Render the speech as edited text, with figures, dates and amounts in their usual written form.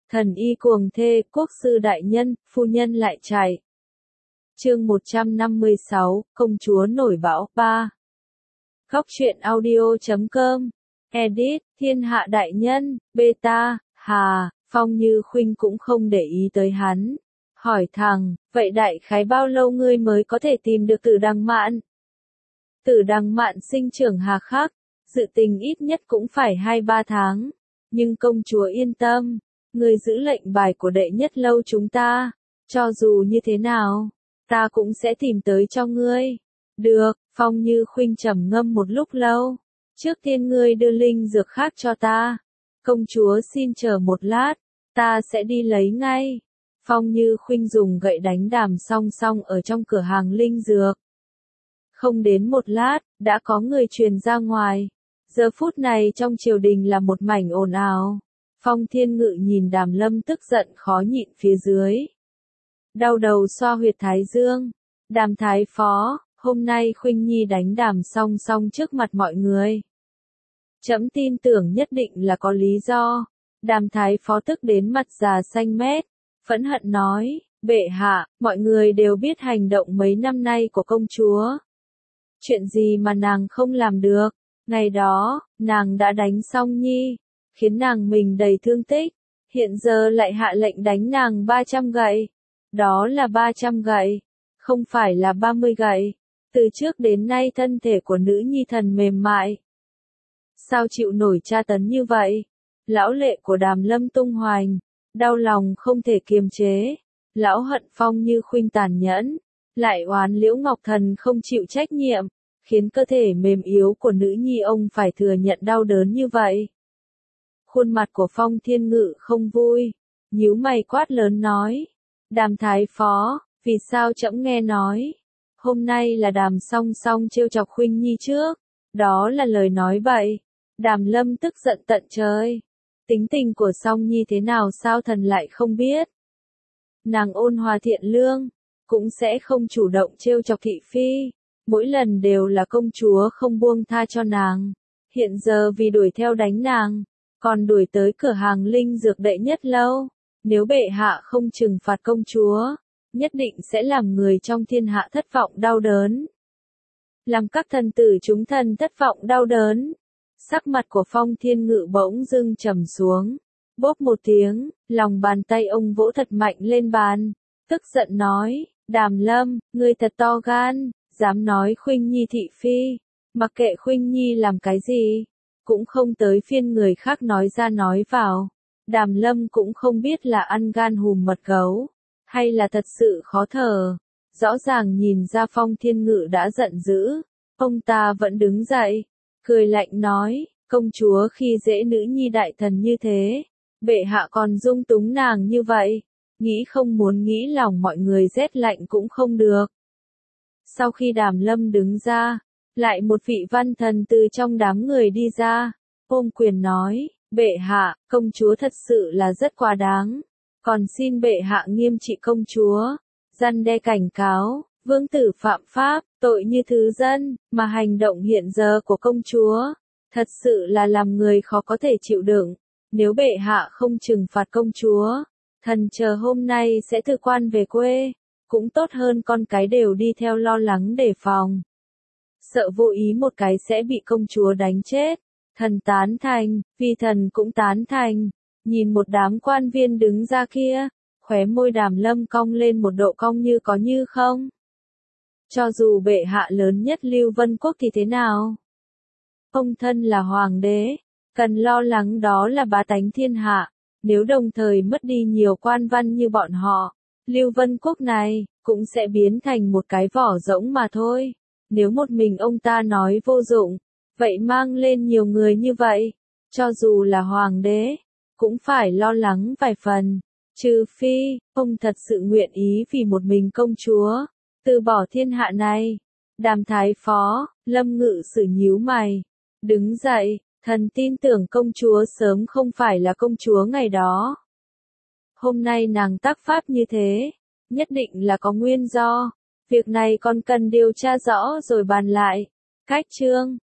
Thần y cuồng thê, quốc sư đại nhân, phu nhân lại chạy. Chương 156, công chúa nổi bão 3. Góc truyện audio.com. Edit, thiên hạ đại nhân, beta, Hà, Phong Như Khuynh cũng không để ý tới hắn. Hỏi thẳng, vậy đại khái bao lâu ngươi mới có thể tìm được Tử Đằng Mạn? Tử Đằng Mạn sinh trưởng hà khắc, dự tình ít nhất cũng phải 2-3 tháng. Nhưng công chúa yên tâm, ngươi giữ lệnh bài của đệ nhất lâu chúng ta, cho dù như thế nào, ta cũng sẽ tìm tới cho ngươi. Được, Phong Như Khuynh trầm ngâm một lúc lâu. Trước tiên ngươi đưa linh dược khác cho ta. Công chúa xin chờ một lát, ta sẽ đi lấy ngay. Phong Như Khuynh dùng gậy đánh Đàm Song Song ở trong cửa hàng linh dược. Không đến một lát, đã có người truyền ra ngoài. Giờ phút này trong triều đình là một mảnh ồn ào. Phong Thiên Ngự nhìn Đàm Lâm tức giận khó nhịn phía dưới. Đau đầu xoa huyệt thái dương. Đàm thái phó, hôm nay Khuynh Nhi đánh Đàm Song Song trước mặt mọi người. Trẫm tin tưởng nhất định là có lý do. Đàm thái phó tức đến mặt già xanh mét, phẫn hận nói, bệ hạ, mọi người đều biết hành động mấy năm nay của công chúa. Chuyện gì mà nàng không làm được, ngày đó, nàng đã đánh Song Nhi, khiến nàng mình đầy thương tích, hiện giờ lại hạ lệnh đánh nàng 300 gậy. Đó là 300 gậy, không phải là 30 gậy. Từ trước đến nay thân thể của nữ nhi thần mềm mại. Sao chịu nổi tra tấn như vậy? Lão lệ của Đàm Lâm tung hoành, đau lòng không thể kiềm chế. Lão hận Phong Như Khuynh tàn nhẫn, lại oán Liễu Ngọc Thần không chịu trách nhiệm, khiến cơ thể mềm yếu của nữ nhi ông phải thừa nhận đau đớn như vậy. Khuôn mặt của Phong Thiên Ngự không vui, nhíu mày quát lớn nói, Đàm thái phó, vì sao trẫm nghe nói, hôm nay là Đàm Song Song trêu chọc Khuynh Nhi trước, đó là lời nói bậy. Đàm Lâm tức giận tận trời. Tính tình của Song Nhi thế nào sao thần lại không biết. Nàng ôn hòa thiện lương, cũng sẽ không chủ động trêu chọc thị phi. Mỗi lần đều là công chúa không buông tha cho nàng. Hiện giờ vì đuổi theo đánh nàng, còn đuổi tới cửa hàng linh dược đệ nhất lâu. Nếu bệ hạ không trừng phạt công chúa, nhất định sẽ làm người trong thiên hạ thất vọng đau đớn. Làm các thần tử chúng thần thất vọng đau đớn. Sắc mặt của Phong Thiên Ngự bỗng dưng trầm xuống. Bốp một tiếng, lòng bàn tay ông vỗ thật mạnh lên bàn. Tức giận nói, Đàm Lâm, ngươi thật to gan, dám nói Khuynh Nhi thị phi. Mặc kệ Khuynh Nhi làm cái gì, cũng không tới phiên người khác nói ra nói vào. Đàm Lâm cũng không biết là ăn gan hùm mật gấu, hay là thật sự khó thở. Rõ ràng nhìn ra Phong Thiên Ngự đã giận dữ, ông ta vẫn đứng dậy, cười lạnh nói, công chúa khi dễ nữ nhi đại thần như thế, bệ hạ còn dung túng nàng như vậy, nghĩ không muốn nghĩ lòng mọi người rét lạnh cũng không được. Sau khi Đàm Lâm đứng ra, lại một vị văn thần từ trong đám người đi ra, ôm quyền nói, bệ hạ, công chúa thật sự là rất quá đáng, còn xin bệ hạ nghiêm trị công chúa, răn đe cảnh cáo, vương tử phạm pháp, tội như thứ dân, mà hành động hiện giờ của công chúa, thật sự là làm người khó có thể chịu đựng. Nếu bệ hạ không trừng phạt công chúa, thần chờ hôm nay sẽ thư quan về quê, cũng tốt hơn con cái đều đi theo lo lắng đề phòng. Sợ vô ý một cái sẽ bị công chúa đánh chết. Thần tán thành, vì thần cũng tán thành. Nhìn một đám quan viên đứng ra kia, khóe môi Đàm Lâm cong lên một độ cong như có như không. Cho dù bệ hạ lớn nhất Lưu Vân Quốc thì thế nào? Ông thân là hoàng đế, cần lo lắng đó là bá tánh thiên hạ. Nếu đồng thời mất đi nhiều quan văn như bọn họ, Lưu Vân Quốc này cũng sẽ biến thành một cái vỏ rỗng mà thôi. Nếu một mình ông ta nói vô dụng, vậy mang lên nhiều người như vậy, cho dù là hoàng đế, cũng phải lo lắng vài phần. Trừ phi, ông thật sự nguyện ý vì một mình công chúa, từ bỏ thiên hạ này. Đàm thái phó, Lâm Ngự Sử nhíu mày, đứng dậy, thần tin tưởng công chúa sớm không phải là công chúa ngày đó. Hôm nay nàng tác pháp như thế, nhất định là có nguyên do. Việc này còn cần điều tra rõ rồi bàn lại. Cách chương